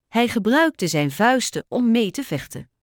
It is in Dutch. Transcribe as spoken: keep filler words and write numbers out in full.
Hij gebruikte zijn vuisten om mee te vechten.